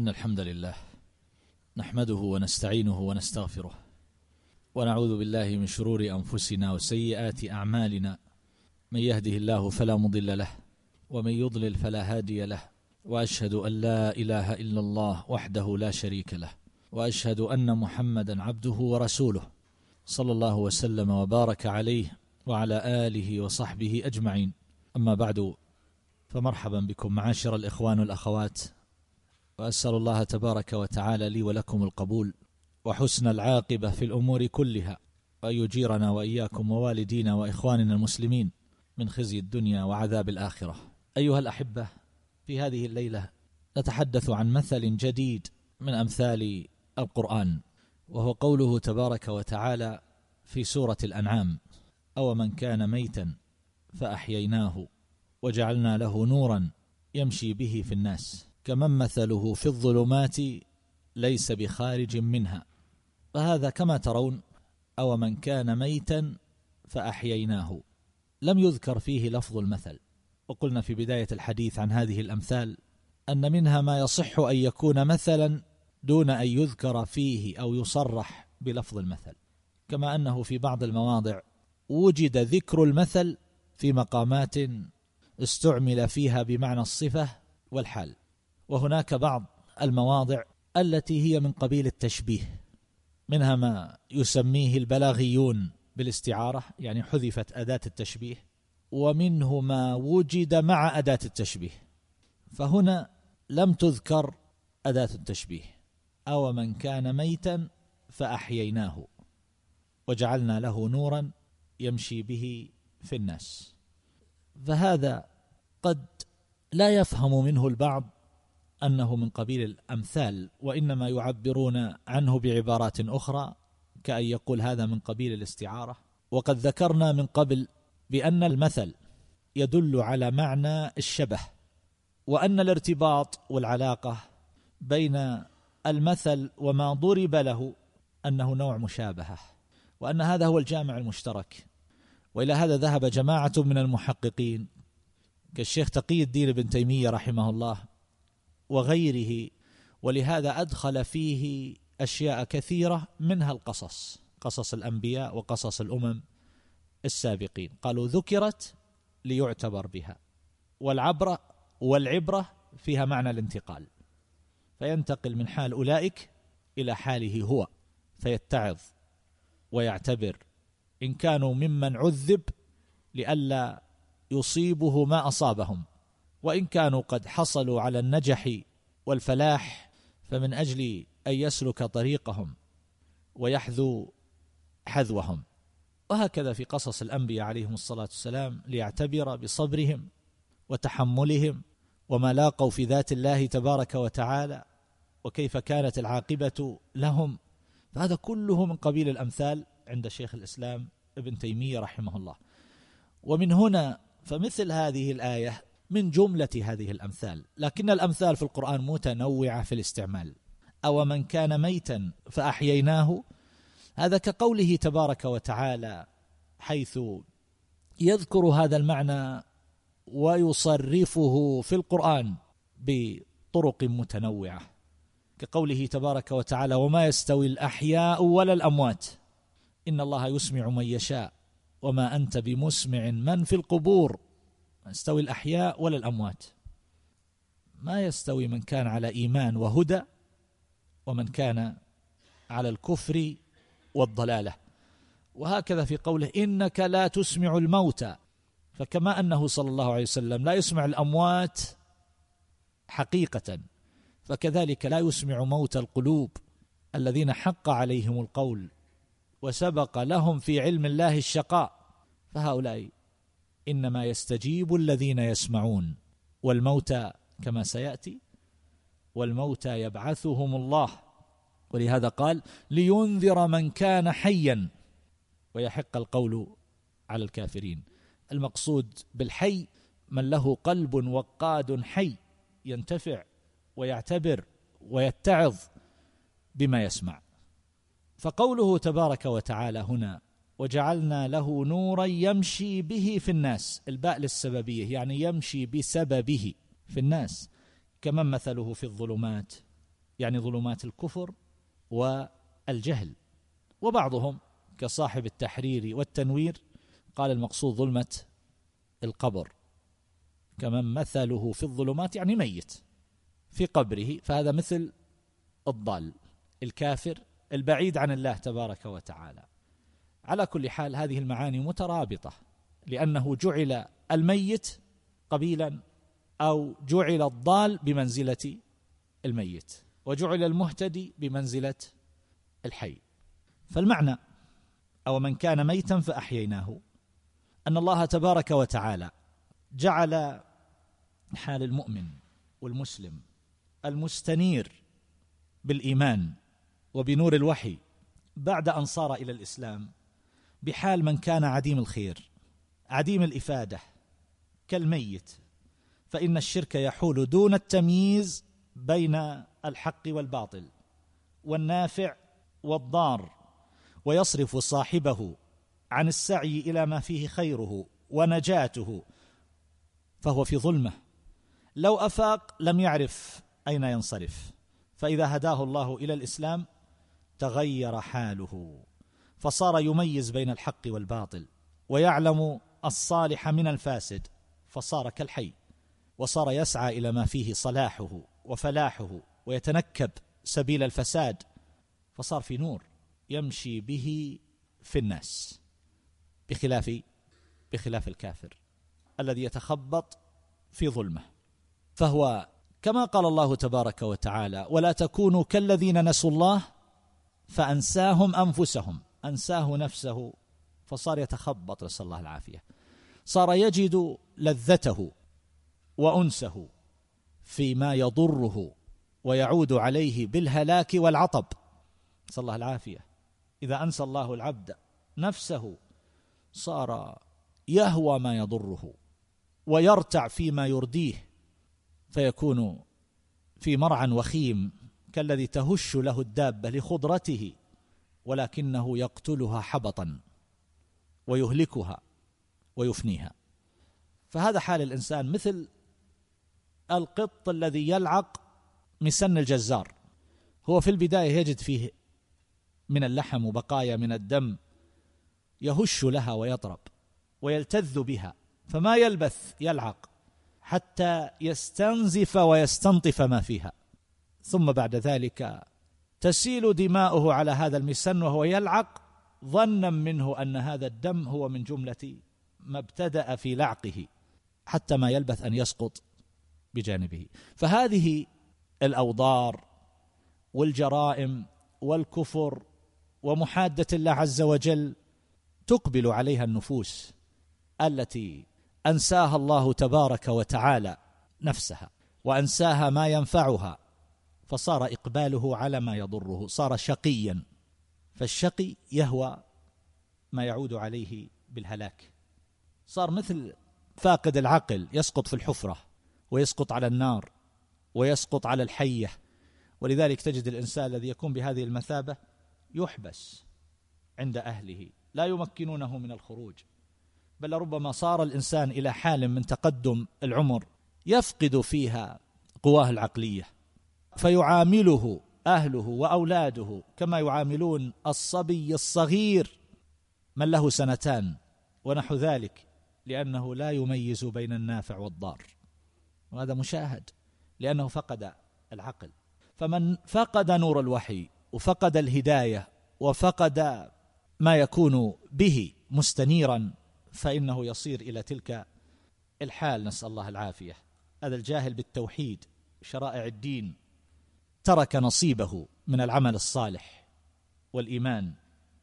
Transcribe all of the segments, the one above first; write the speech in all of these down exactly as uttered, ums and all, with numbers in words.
إن الحمد لله نحمده ونستعينه ونستغفره ونعوذ بالله من شرور أنفسنا وسيئات أعمالنا. من يهده الله فلا مضل له ومن يضلل فلا هادي له، وأشهد أن لا إله إلا الله وحده لا شريك له، وأشهد أن محمدا عبده ورسوله صلى الله وسلم وبارك عليه وعلى آله وصحبه أجمعين. أما بعد، فمرحبا بكم معاشر الإخوان والأخوات، وأسأل الله تبارك وتعالى لي ولكم القبول وحسن العاقبة في الأمور كلها، وأن يجيرنا وإياكم ووالدينا وإخواننا المسلمين من خزي الدنيا وعذاب الآخرة. أيها الأحبة، في هذه الليلة نتحدث عن مثل جديد من أمثال القرآن، وهو قوله تبارك وتعالى في سورة الأنعام: أو من كان ميتا فأحييناه وجعلنا له نورا يمشي به في الناس كمن مثله في الظلمات ليس بخارج منها. فهذا كما ترون أو من كان ميتا فأحييناه، لم يذكر فيه لفظ المثل. وقلنا في بداية الحديث عن هذه الأمثال أن منها ما يصح أن يكون مثلا دون أن يذكر فيه أو يصرح بلفظ المثل، كما أنه في بعض المواضع وجد ذكر المثل في مقامات استعمل فيها بمعنى الصفة والحال. وهناك بعض المواضع التي هي من قبيل التشبيه، منها ما يسميه البلاغيون بالاستعارة، يعني حذفت أداة التشبيه، ومنه ما وجد مع أداة التشبيه. فهنا لم تذكر أداة التشبيه. أو من كان ميتا فأحييناه وجعلنا له نورا يمشي به في الناس. فهذا قد لا يفهم منه البعض أنه من قبيل الأمثال، وإنما يعبرون عنه بعبارات أخرى، كأن يقول هذا من قبيل الاستعارة. وقد ذكرنا من قبل بأن المثل يدل على معنى الشبه، وأن الارتباط والعلاقة بين المثل وما ضرب له أنه نوع مشابهة، وأن هذا هو الجامع المشترك. وإلى هذا ذهب جماعة من المحققين كالشيخ تقي الدين ابن تيمية رحمه الله وغيره، ولهذا أدخل فيه أشياء كثيرة، منها القصص، قصص الأنبياء وقصص الأمم السابقين. قالوا ذكرت ليعتبر بها، والعبرة والعبرة فيها معنى الانتقال، فينتقل من حال أولئك إلى حاله هو، فيتعظ ويعتبر إن كانوا ممن عذب لئلا يصيبه ما أصابهم، وإن كانوا قد حصلوا على النجح والفلاح فمن أجل أن يسلك طريقهم ويحذو حذوهم. وهكذا في قصص الأنبياء عليهم الصلاة والسلام ليعتبر بصبرهم وتحملهم وما لاقوا في ذات الله تبارك وتعالى وكيف كانت العاقبة لهم. فهذا كله من قبيل الأمثال عند شيخ الإسلام ابن تيمية رحمه الله. ومن هنا فمثل هذه الآية من جملة هذه الأمثال، لكن الأمثال في القرآن متنوعة في الاستعمال. أو من كان ميتا فأحييناه، هذا كقوله تبارك وتعالى حيث يذكر هذا المعنى ويصرفه في القرآن بطرق متنوعة، كقوله تبارك وتعالى: وما يستوي الأحياء ولا الأموات إن الله يسمع من يشاء وما أنت بمسمع من في القبور. ما يستوي الأحياء ولا الأموات، ما يستوي من كان على إيمان وهدى ومن كان على الكفر والضلالة. وهكذا في قوله: إنك لا تسمع الموتى، فكما أنه صلى الله عليه وسلم لا يسمع الأموات حقيقة، فكذلك لا يسمع موت القلوب الذين حق عليهم القول وسبق لهم في علم الله الشقاء. فهؤلاء إنما يستجيب الذين يسمعون، والموتى كما سيأتي والموتى يبعثهم الله. ولهذا قال: لينذر من كان حيا ويحق القول على الكافرين. المقصود بالحي من له قلب وقاد حي ينتفع ويعتبر ويتعظ بما يسمع. فقوله تبارك وتعالى هنا: وجعلنا له نورا يمشي به في الناس، الباء للسببية، يعني يمشي بسببه في الناس، كمن مثله في الظلمات يعني ظلمات الكفر والجهل. وبعضهم كصاحب التحرير والتنوير قال المقصود ظلمة القبر، كمن مثله في الظلمات يعني ميت في قبره، فهذا مثل الضال الكافر البعيد عن الله تبارك وتعالى. على كل حال هذه المعاني مترابطة، لأنه جعل الميت قبيلا أو جعل الضال بمنزلة الميت، وجعل المهتدي بمنزلة الحي. فالمعنى أو من كان ميتا فأحييناه أن الله تبارك وتعالى جعل حال المؤمن والمسلم المستنير بالإيمان وبنور الوحي بعد أن صار إلى الإسلام بحال من كان عديم الخير عديم الإفادة كالميت، فإن الشرك يحول دون التمييز بين الحق والباطل والنافع والضار، ويصرف صاحبه عن السعي إلى ما فيه خيره ونجاته، فهو في ظلمة. لو أفاق لم يعرف أين ينصرف، فإذا هداه الله إلى الإسلام تغير حاله، فصار يميز بين الحق والباطل ويعلم الصالح من الفاسد، فصار كالحي، وصار يسعى إلى ما فيه صلاحه وفلاحه ويتنكب سبيل الفساد، فصار في نور يمشي به في الناس، بخلاف بخلاف الكافر الذي يتخبط في ظلمه. فهو كما قال الله تبارك وتعالى: ولا تكونوا كالذين نسوا الله فأنساهم أنفسهم، أنساه نفسه فصار يتخبط، نسأل الله العافية، صار يجد لذته وأنسه فيما يضره ويعود عليه بالهلاك والعطب، نسأل الله العافية. إذا أنسى الله العبد نفسه صار يهوى ما يضره ويرتع فيما يرديه، فيكون في مرعى وخيم كالذي تهش له الدابة لخضرته، ولكنه يقتلها حبطا ويهلكها ويفنيها. فهذا حال الإنسان مثل القط الذي يلعق مسن الجزار، هو في البداية يجد فيه من اللحم وبقايا من الدم يهش لها ويطرب ويلتذ بها، فما يلبث يلعق حتى يستنزف ويستنطف ما فيها، ثم بعد ذلك تسيل دماؤه على هذا المسن وهو يلعق، ظنا منه أن هذا الدم هو من جملة ما ابتدأ في لعقه، حتى ما يلبث أن يسقط بجانبه. فهذه الأوضار والجرائم والكفر ومحادة الله عز وجل تقبل عليها النفوس التي أنساها الله تبارك وتعالى نفسها وأنساها ما ينفعها، فصار إقباله على ما يضره، صار شقيا، فالشقي يهوى ما يعود عليه بالهلاك، صار مثل فاقد العقل يسقط في الحفرة ويسقط على النار ويسقط على الحية. ولذلك تجد الإنسان الذي يكون بهذه المثابة يحبس عند أهله لا يمكنونه من الخروج، بل ربما صار الإنسان إلى حال من تقدم العمر يفقد فيها قواه العقلية، فيعامله أهله وأولاده كما يعاملون الصبي الصغير من له سنتان ونحو ذلك، لأنه لا يميز بين النافع والضار، وهذا مشاهد لأنه فقد العقل. فمن فقد نور الوحي وفقد الهداية وفقد ما يكون به مستنيرا فإنه يصير إلى تلك الحال، نسأل الله العافية. هذا الجاهل بالتوحيد شرائع الدين ترك نصيبه من العمل الصالح والإيمان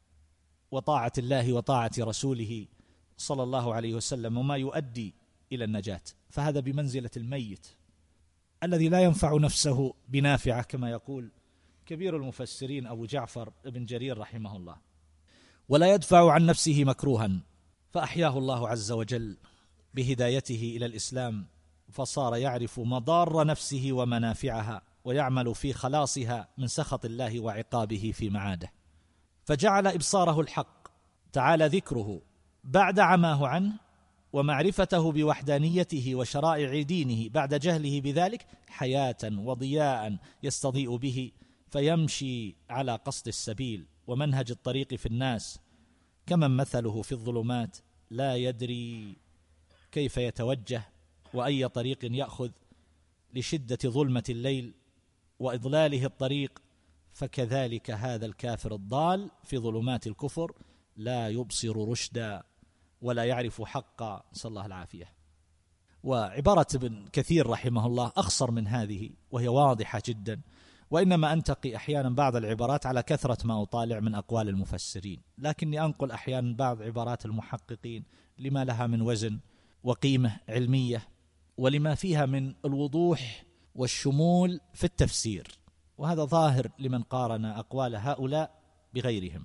وطاعة الله وطاعة رسوله صلى الله عليه وسلم وما يؤدي إلى النجاة، فهذا بمنزلة الميت الذي لا ينفع نفسه بنافعة، كما يقول كبير المفسرين أبو جعفر ابن جرير رحمه الله: ولا يدفع عن نفسه مكروها، فأحياه الله عز وجل بهدايته إلى الإسلام، فصار يعرف مضار نفسه ومنافعها ويعمل في خلاصها من سخط الله وعقابه في معاده، فجعل إبصاره الحق تعالى ذكره بعد عماه عنه ومعرفته بوحدانيته وشرائع دينه بعد جهله بذلك حياة وضياء يستضيء به، فيمشي على قصد السبيل ومنهج الطريق في الناس، كمن مثله في الظلمات لا يدري كيف يتوجه وأي طريق يأخذ لشدة ظلمة الليل وإضلاله الطريق، فكذلك هذا الكافر الضال في ظلمات الكفر لا يبصر رشدا ولا يعرف حقا، نسأل الله العافية. وعبارة ابن كثير رحمه الله أخصر من هذه وهي واضحة جدا، وإنما أنتقي أحيانا بعض العبارات على كثرة ما أطالع من أقوال المفسرين، لكني أنقل أحيانا بعض عبارات المحققين لما لها من وزن وقيمة علمية، ولما فيها من الوضوح والشمول في التفسير، وهذا ظاهر لمن قارن أقوال هؤلاء بغيرهم.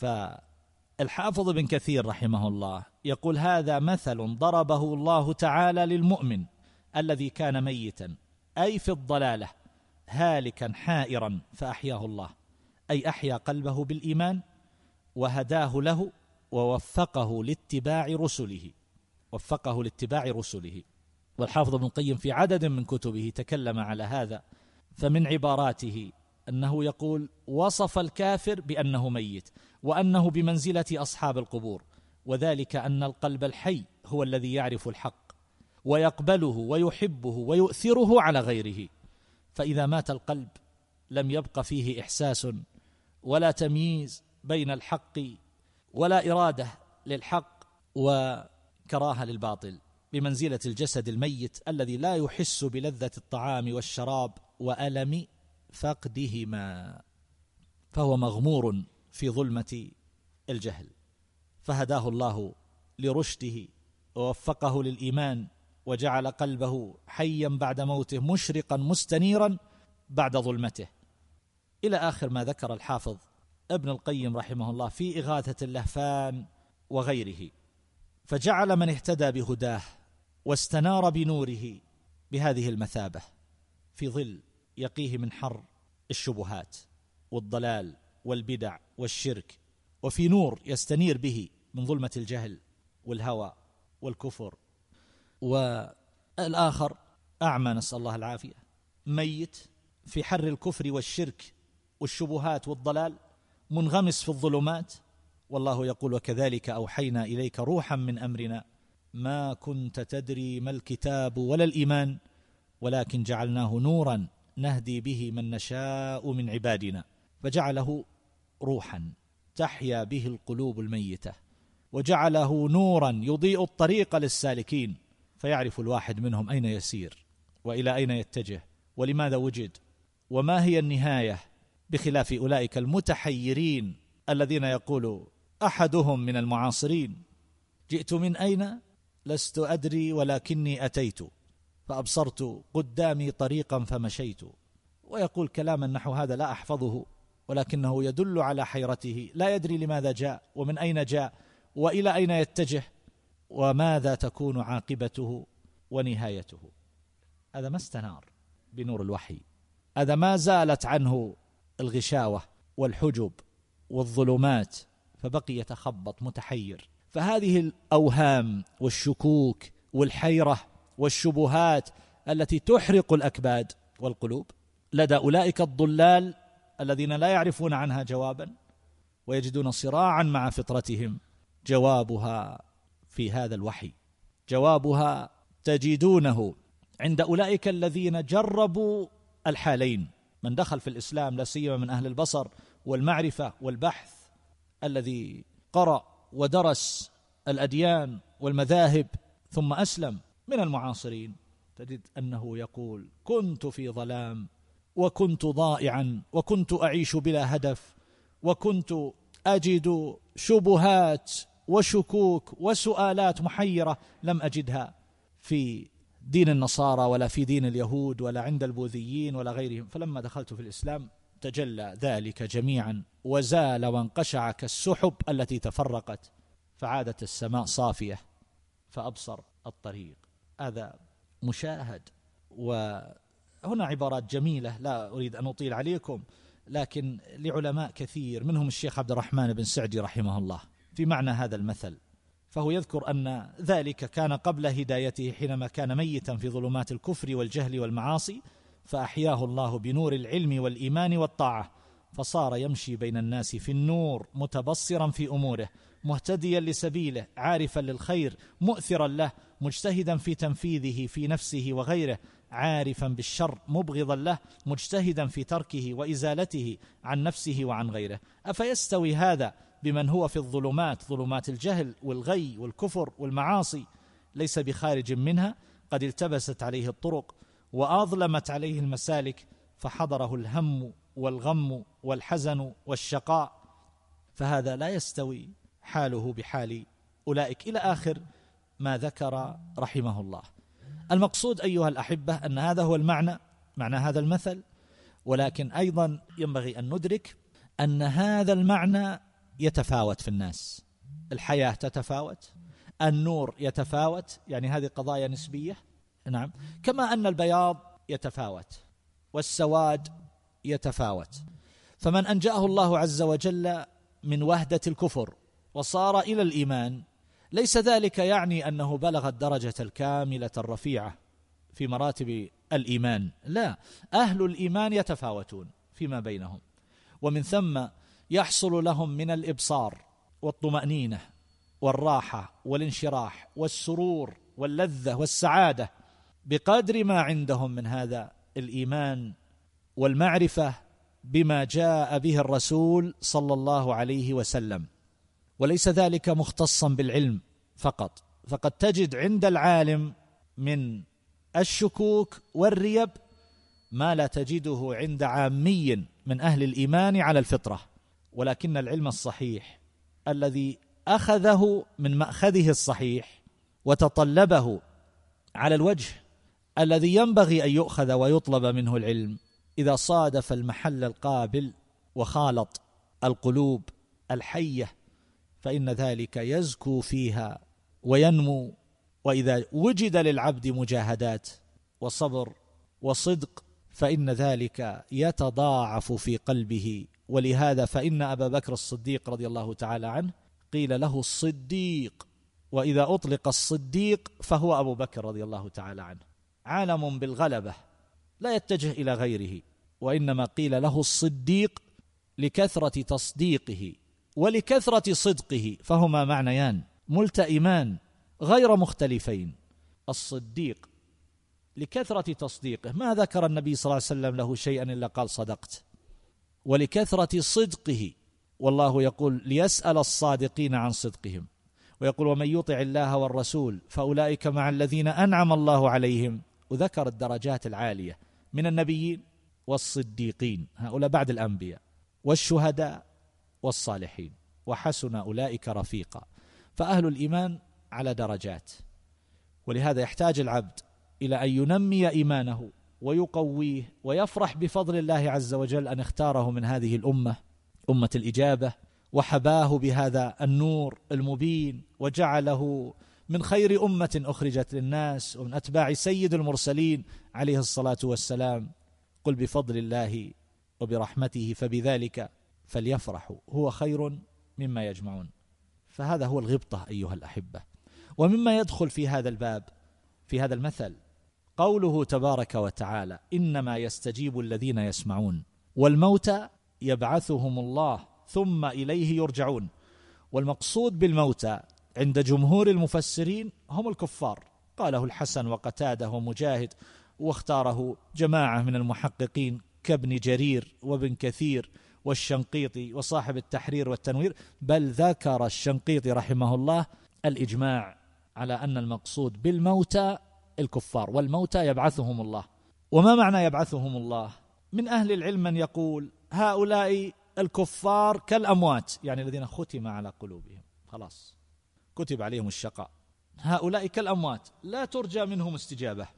فالحافظ ابن كثير رحمه الله يقول: هذا مثل ضربه الله تعالى للمؤمن الذي كان ميتا، أي في الضلالة، هالكا حائرا فأحياه الله، أي أحيا قلبه بالإيمان وهداه له ووفقه لاتباع رسله وفقه لاتباع رسله. والحافظ ابن القيم في عدد من كتبه تكلم على هذا، فمن عباراته أنه يقول: وصف الكافر بأنه ميت وأنه بمنزلة أصحاب القبور، وذلك أن القلب الحي هو الذي يعرف الحق ويقبله ويحبه ويؤثره على غيره، فإذا مات القلب لم يبق فيه إحساس ولا تمييز بين الحق ولا إرادة للحق وكراهة للباطل، بمنزلة الجسد الميت الذي لا يحس بلذة الطعام والشراب وألم فقدهما، فهو مغمور في ظلمة الجهل، فهداه الله لرشده ووفقه للإيمان وجعل قلبه حيا بعد موته، مشرقا مستنيرا بعد ظلمته، إلى آخر ما ذكر الحافظ ابن القيم رحمه الله في إغاثة اللهفان وغيره. فجعل من اهتدى بهداه واستنار بنوره بهذه المثابة في ظل يقيه من حر الشبهات والضلال والبدع والشرك، وفي نور يستنير به من ظلمة الجهل والهوى والكفر. والآخر أعمى، نسأل الله العافية، ميت في حر الكفر والشرك والشبهات والضلال، منغمس في الظلمات، والله يقول: وكذلك أوحينا إليك روحا من أمرنا ما كنت تدري ما الكتاب ولا الإيمان ولكن جعلناه نورا نهدي به من نشاء من عبادنا، فجعله روحا تحيا به القلوب الميتة، وجعله نورا يضيء الطريق للسالكين، فيعرف الواحد منهم أين يسير وإلى أين يتجه ولماذا وجد وما هي النهاية، بخلاف أولئك المتحيرين الذين يقول أحدهم من المعاصرين: جئت من أين لست أدري ولكني أتيت فأبصرت قدامي طريقا فمشيت، ويقول كلاما نحو هذا لا أحفظه، ولكنه يدل على حيرته، لا يدري لماذا جاء ومن أين جاء وإلى أين يتجه وماذا تكون عاقبته ونهايته. هذا ما استنار بنور الوحي، هذا ما زالت عنه الغشاوة والحجب والظلمات، فبقي يتخبط متحير. فهذه الأوهام والشكوك والحيرة والشبهات التي تحرق الأكباد والقلوب لدى أولئك الضلال الذين لا يعرفون عنها جوابا ويجدون صراعا مع فطرتهم، جوابها في هذا الوحي، جوابها تجدونه عند أولئك الذين جربوا الحالين، من دخل في الإسلام لا سيما من أهل البصر والمعرفة والبحث، الذي قرأ ودرس الأديان والمذاهب ثم أسلم من المعاصرين، تجد أنه يقول: كنت في ظلام وكنت ضائعا وكنت أعيش بلا هدف وكنت أجد شبهات وشكوك وسؤالات محيرة لم أجدها في دين النصارى ولا في دين اليهود ولا عند البوذيين ولا غيرهم، فلما دخلت في الإسلام تجلى ذلك جميعا وزال وانقشع كالسحب التي تفرقت، فعادت السماء صافية فأبصر الطريق. هذا مشاهد. وهنا عبارات جميلة لا أريد أن أطيل عليكم، لكن لعلماء كثير منهم الشيخ عبد الرحمن بن سعدي رحمه الله في معنى هذا المثل، فهو يذكر أن ذلك كان قبل هدايته حينما كان ميتا في ظلمات الكفر والجهل والمعاصي، فأحياه الله بنور العلم والإيمان والطاعة، فصار يمشي بين الناس في النور متبصرا في أموره، مهتديا لسبيله، عارفا للخير، مؤثرا له، مجتهدا في تنفيذه في نفسه وغيره، عارفا بالشر، مبغضا له، مجتهدا في تركه وإزالته عن نفسه وعن غيره. أفيستوي هذا بمن هو في الظلمات، ظلمات الجهل والغي والكفر والمعاصي، ليس بخارج منها، قد التبست عليه الطرق وأظلمت عليه المسالك، فحضره الهم والغم والحزن والشقاء، فهذا لا يستوي حاله بحال أولئك، إلى آخر ما ذكر رحمه الله. المقصود أيها الأحبة أن هذا هو المعنى، معنى هذا المثل، ولكن أيضا ينبغي أن ندرك أن هذا المعنى يتفاوت في الناس، الحياة تتفاوت، النور يتفاوت، يعني هذه قضايا نسبية، نعم، كما أن البياض يتفاوت والسواد يتفاوت. فمن أنجاه الله عز وجل من وهدة الكفر وصار إلى الإيمان، ليس ذلك يعني أنه بلغ الدرجة الكاملة الرفيعة في مراتب الإيمان، لا، أهل الإيمان يتفاوتون فيما بينهم، ومن ثم يحصل لهم من الإبصار والطمأنينة والراحة والانشراح والسرور واللذة والسعادة بقدر ما عندهم من هذا الإيمان والمعرفة بما جاء به الرسول صلى الله عليه وسلم. وليس ذلك مختصا بالعلم فقط، فقد تجد عند العالم من الشكوك والريب ما لا تجده عند عامي من أهل الإيمان على الفطرة. ولكن العلم الصحيح الذي أخذه من مأخذه الصحيح وتطلبه على الوجه الذي ينبغي أن يؤخذ ويطلب منه العلم، إذا صادف المحل القابل وخالط القلوب الحية فإن ذلك يزكو فيها وينمو. وإذا وجد للعبد مجاهدات وصبر وصدق فإن ذلك يتضاعف في قلبه. ولهذا فإن أبا بكر الصديق رضي الله تعالى عنه قيل له الصديق، وإذا أطلق الصديق فهو أبو بكر رضي الله تعالى عنه، عالم بالغلبة لا يتجه إلى غيره، وإنما قيل له الصديق لكثرة تصديقه ولكثرة صدقه، فهما معنيان ملتئمان غير مختلفين. الصديق لكثرة تصديقه، ما ذكر النبي صلى الله عليه وسلم له شيئا إلا قال صدقت، ولكثرة صدقه، والله يقول ليسأل الصادقين عن صدقهم، ويقول ومن يطع الله والرسول فأولئك مع الذين أنعم الله عليهم، وذكر الدرجات العالية من النبيين والصديقين، هؤلاء بعد الأنبياء، والشهداء والصالحين، وحسن أولئك رفيقا. فأهل الإيمان على درجات، ولهذا يحتاج العبد إلى أن ينمي إيمانه ويقويه ويفرح بفضل الله عز وجل أن اختاره من هذه الأمة، أمة الإجابة، وحباه بهذا النور المبين وجعله من خير أمة أخرجت للناس ومن أتباع سيد المرسلين عليه الصلاة والسلام. قل بفضل الله وبرحمته فبذلك فليفرحوا هو خير مما يجمعون. فهذا هو الغبطة أيها الأحبة. ومما يدخل في هذا الباب في هذا المثل قوله تبارك وتعالى إنما يستجيب الذين يسمعون والموتى يبعثهم الله ثم إليه يرجعون. والمقصود بالموتى عند جمهور المفسرين هم الكفار، قاله الحسن وقتاده ومجاهد، واختاره جماعة من المحققين كابن جرير وابن كثير والشنقيطي وصاحب التحرير والتنوير، بل ذكر الشنقيطي رحمه الله الإجماع على أن المقصود بالموتى الكفار، والموتى يبعثهم الله. وما معنى يبعثهم الله؟ من أهل العلم من يقول هؤلاء الكفار كالأموات، يعني الذين ختم على قلوبهم، خلاص كتب عليهم الشقاء، هؤلاء كالأموات لا ترجى منهم استجابة.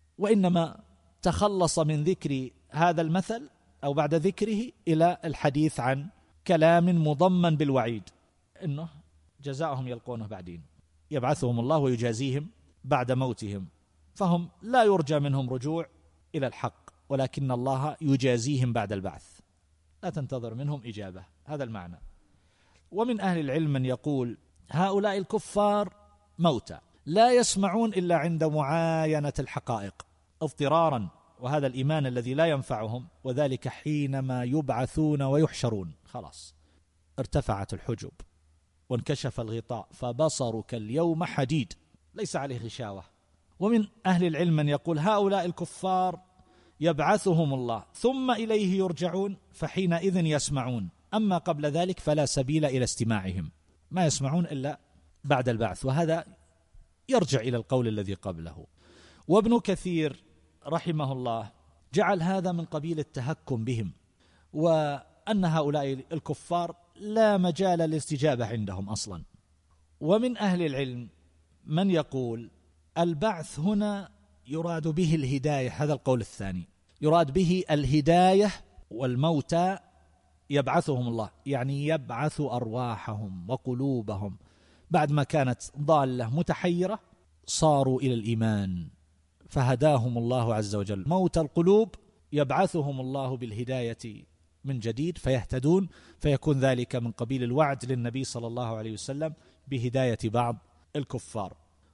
وإنما تخلص من ذكر هذا المثل أو بعد ذكره إلى الحديث عن كلام مضمن بالوعيد، إنه جزاؤهم يلقونه بعدين، يبعثهم الله ويجازيهم بعد موتهم، فهم لا يرجى منهم رجوع إلى الحق، ولكن الله يجازيهم بعد البعث، لا تنتظر منهم إجابة، هذا المعنى. ومن أهل العلم من يقول هؤلاء الكفار موتى لا يسمعون إلا عند معاينة الحقائق اضطرارا، وهذا الإيمان الذي لا ينفعهم، وذلك حينما يبعثون ويحشرون. خلاص ارتفعت الحجب وانكشف الغطاء فبصرك اليوم حديد ليس عليه غشاوة. ومن أهل العلم من يقول هؤلاء الكفار يبعثهم الله ثم إليه يرجعون فحينئذ يسمعون، أما قبل ذلك فلا سبيل إلى استماعهم، ما يسمعون إلا بعد البعث، وهذا يرجع إلى القول الذي قبله. وابن كثير رحمه الله جعل هذا من قبيل التهكم بهم، وأن هؤلاء الكفار لا مجال للاستجابة عندهم أصلا. ومن أهل العلم من يقول البعث هنا يراد به الهداية، هذا القول الثاني، يراد به الهداية، والموتى يبعثهم الله يعني يبعث أرواحهم وقلوبهم بعد ما كانت ضالة متحيرة صاروا إلى الإيمان فهداهم الله عز وجل. موت القلوب يبعثهم الله بالهداية من جديد فيهتدون، فيكون ذلك من قبيل الوعد للنبي صلى الله عليه وسلم بهداية بعض الكفار.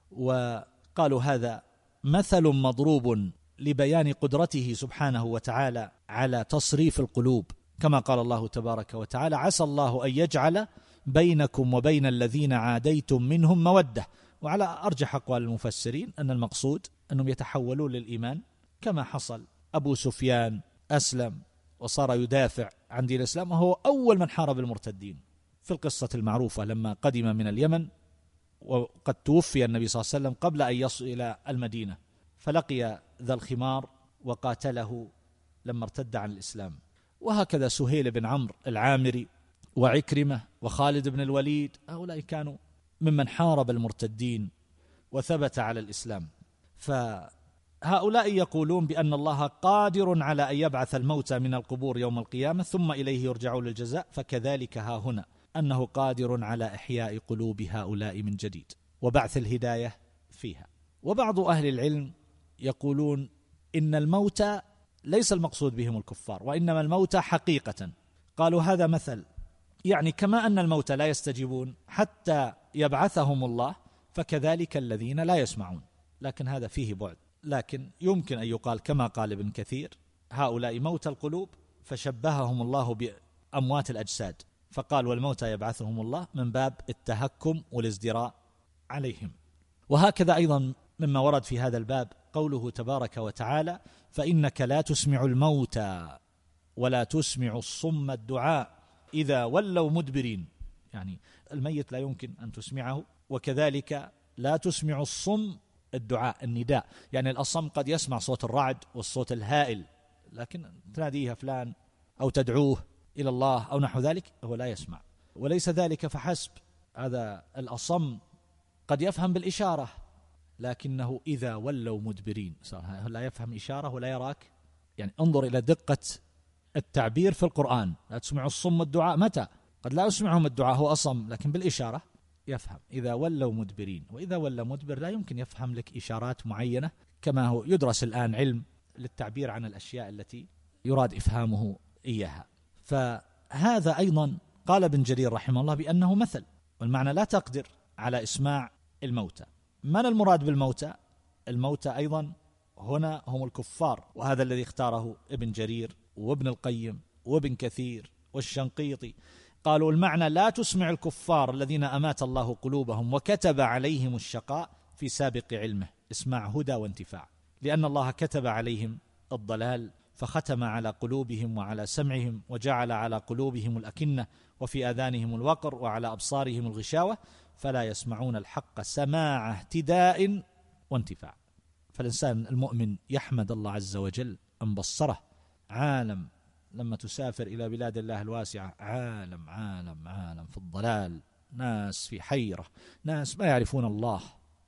وقالوا هذا مثل مضروب لبيان قدرته سبحانه وتعالى على تصريف القلوب، كما قال الله تبارك وتعالى عسى الله أن يجعل بينكم وبين الذين عاديتم منهم مودة. وعلى أرجح أقوال المفسرين أن المقصود أنهم يتحولون للإيمان، كما حصل أبو سفيان أسلم وصار يدافع عن دين الإسلام، وهو أول من حارب المرتدين في القصة المعروفة لما قدم من اليمن، وقد توفي النبي صلى الله عليه وسلم قبل أن يصل إلى المدينة، فلقي ذا الخمار وقاتله لما ارتد عن الإسلام. وهكذا سهيل بن عمرو العامري وعكرمة وخالد بن الوليد، هؤلاء كانوا ممن حارب المرتدين وثبت على الإسلام. فهؤلاء يقولون بأن الله قادر على أن يبعث الموتى من القبور يوم القيامة ثم إليه يرجعون للجزاء، فكذلك ها هنا أنه قادر على إحياء قلوب هؤلاء من جديد وبعث الهداية فيها. وبعض أهل العلم يقولون إن الموتى ليس المقصود بهم الكفار، وإنما الموتى حقيقة. قالوا هذا مثل، يعني كما أن الموتى لا يستجيبون حتى يبعثهم الله فكذلك الذين لا يسمعون، لكن هذا فيه بعد. لكن يمكن أن يقال كما قال ابن كثير هؤلاء موتى القلوب فشبههم الله بأموات الأجساد، فقال والموتى يبعثهم الله من باب التهكم والازدراء عليهم. وهكذا أيضا مما ورد في هذا الباب قوله تبارك وتعالى فإنك لا تسمع الموتى ولا تسمع الصم الدعاء إذا ولوا مدبرين، يعني الميت لا يمكن أن تسمعه، وكذلك لا تسمع الصم الدعاء النداء، يعني الأصم قد يسمع صوت الرعد والصوت الهائل، لكن تناديها فلان أو تدعوه إلى الله أو نحو ذلك هو لا يسمع. وليس ذلك فحسب، هذا الأصم قد يفهم بالإشارة، لكنه إذا ولوا مدبرين لا يفهم إشارة ولا يراك. يعني انظر إلى دقة التعبير في القرآن، لا تسمع الصم الدعاء، متى؟ قد لا يسمعهم الدعاء، هو أصم لكن بالإشارة يفهم. إذا ولوا مدبرين، وإذا ولى مدبر لا يمكن يفهم لك إشارات معينة، كما هو يدرس الآن علم للتعبير عن الأشياء التي يراد إفهامه إياها. فهذا أيضا قال ابن جرير رحمه الله بأنه مثل، والمعنى لا تقدر على إسماع الموتى. من المراد بالموتى؟ الموتى أيضا هنا هم الكفار، وهذا الذي اختاره ابن جرير وابن القيم وابن كثير والشنقيطي. قالوا المعنى لا تسمع الكفار الذين أمات الله قلوبهم وكتب عليهم الشقاء في سابق علمه، اسمع هدى وانتفاع، لأن الله كتب عليهم الضلال فختم على قلوبهم وعلى سمعهم وجعل على قلوبهم الأكنة وفي آذانهم الوقر وعلى أبصارهم الغشاوة فلا يسمعون الحق سماع اهتداء وانتفاع. فالإنسان المؤمن يحمد الله عز وجل أن بصره عالم، لما تسافر إلى بلاد الله الواسعة عالم عالم عالم في الضلال، ناس في حيرة، ناس ما يعرفون الله،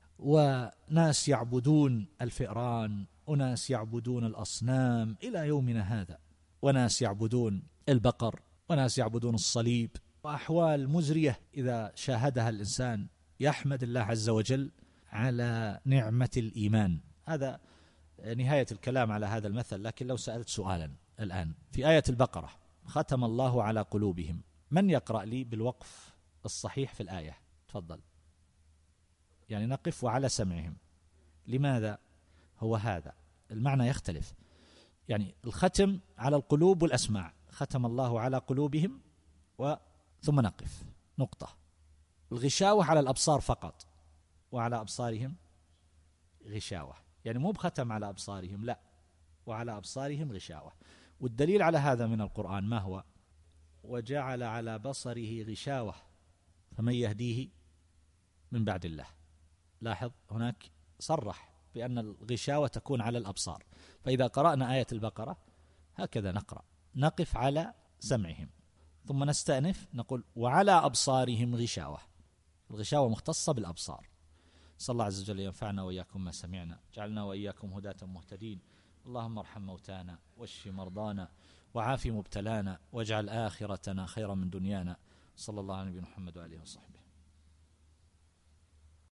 وناس يعبدون الفئران، وناس يعبدون الأصنام إلى يومنا هذا، وناس يعبدون البقر، وناس يعبدون الصليب، وأحوال مزرية إذا شاهدها الإنسان يحمد الله عز وجل على نعمة الإيمان. هذا نهاية الكلام على هذا المثل. لكن لو سألت سؤالا الآن في آية البقرة ختم الله على قلوبهم، من يقرأ لي بالوقف الصحيح في الآية؟ تفضل. يعني نقف وعلى سمعهم. لماذا؟ هو هذا المعنى يختلف. يعني الختم على القلوب والأسماع، ختم الله على قلوبهم و ثم نقف نقطة. الغشاوة على الأبصار فقط، وعلى أبصارهم غشاوة، يعني مو بختم على أبصارهم، لا، وعلى أبصارهم غشاوة. والدليل على هذا من القرآن ما هو؟ وجعل على بصره غشاوة فمن يهديه من بعد الله. لاحظ هناك صرح بأن الغشاوة تكون على الأبصار. فإذا قرأنا آية البقرة هكذا نقرأ، نقف على سمعهم ثم نستأنف نقول وعلى أبصارهم غشاوة. الغشاوة مختصة بالأبصار. صلى الله عز وجل ينفعنا وإياكم ما سمعنا، جعلنا وإياكم هداة مهتدين. اللهم ارحم موتانا واشف مرضانا وعاف مبتلانا واجعل آخرتنا خيرا من دنيانا. صلى الله على نبينا محمد وآله وصحبه.